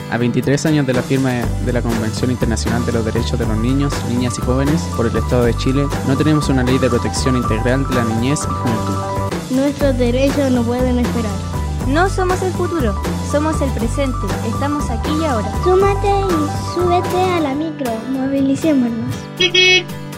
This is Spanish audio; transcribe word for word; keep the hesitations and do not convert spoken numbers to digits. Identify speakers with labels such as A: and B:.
A: A veintitrés años de la firma de la Convención Internacional de los Derechos de los Niños, Niñas y Jóvenes por el Estado de Chile, no tenemos una ley de protección integral de la niñez y juventud.
B: Nuestros derechos no pueden esperar.
C: No somos el futuro, somos el presente. Estamos aquí y ahora.
B: Súmate y súbete a la micro. Movilicémonos.